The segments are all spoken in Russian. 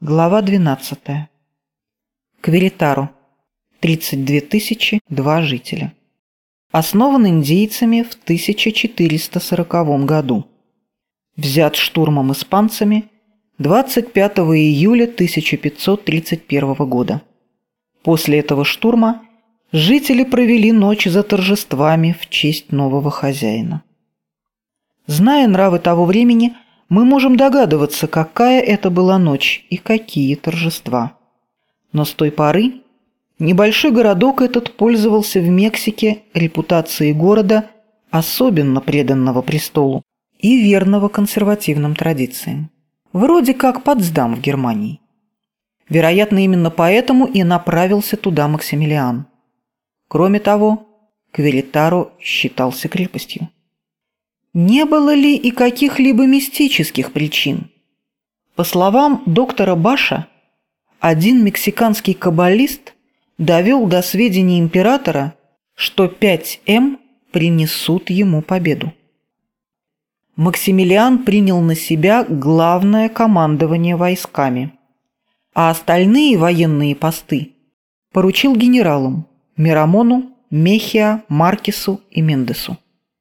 Глава 12. Квиритаро. 32 002 жителя. Основан индейцами в 1440 году. Взят штурмом испанцами 25 июля 1531 года. После этого штурма жители провели ночь за торжествами в честь нового хозяина. Зная нравы того времени, мы можем догадываться, какая это была ночь и какие торжества. Но с той поры небольшой городок этот пользовался в Мексике репутацией города, особенно преданного престолу и верного консервативным традициям. Вроде как Потсдам в Германии. Вероятно, именно поэтому и направился туда Максимилиан. Кроме того, Квиритаро считался крепостью. Не было ли и каких-либо мистических причин? По словам доктора Баша, один мексиканский каббалист довел до сведения императора, что 5М принесут ему победу. Максимилиан принял на себя главное командование войсками, а остальные военные посты поручил генералам Мирамону, Мехиа, Маркесу и Мендесу.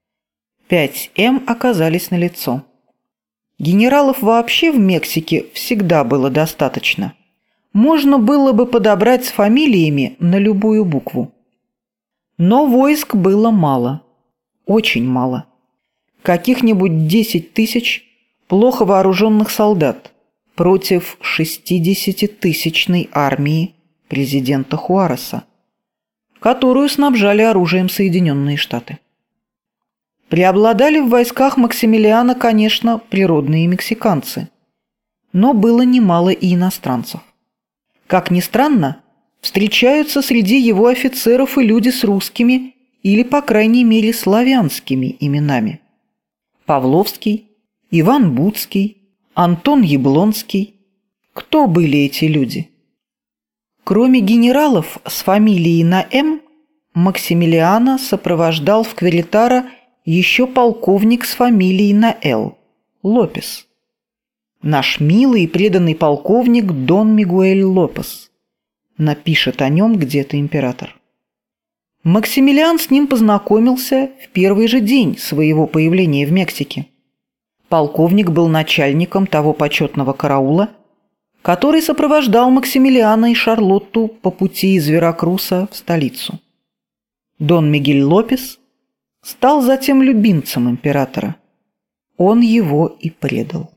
5М оказались налицо. Генералов вообще в Мексике всегда было достаточно. Можно было бы подобрать с фамилиями на любую букву. Но войск было мало. Очень мало. Каких-нибудь 10 000 плохо вооруженных солдат против 60-тысячной армии президента Хуареса, которую снабжали оружием Соединенные Штаты. Преобладали в войсках Максимилиана, конечно, природные мексиканцы, но было немало и иностранцев. Как ни странно, встречаются среди его офицеров и люди с русскими или, по крайней мере, славянскими именами. Павловский, Иван Буцкий, Антон Яблонский. Кто были эти люди? Кроме генералов с фамилией на «М», Максимилиана сопровождал в Квиритаро еще полковник с фамилией на «Л» – Лопес. Наш милый и преданный полковник Дон Мигуэль Лопес. Напишет о нем где-то император. Максимилиан с ним познакомился в первый же день своего появления в Мексике. Полковник был начальником того почетного караула, который сопровождал Максимилиана и Шарлотту по пути из Веракруса в столицу. Дон Мигель Лопес стал затем любимцем императора. Он его и предал.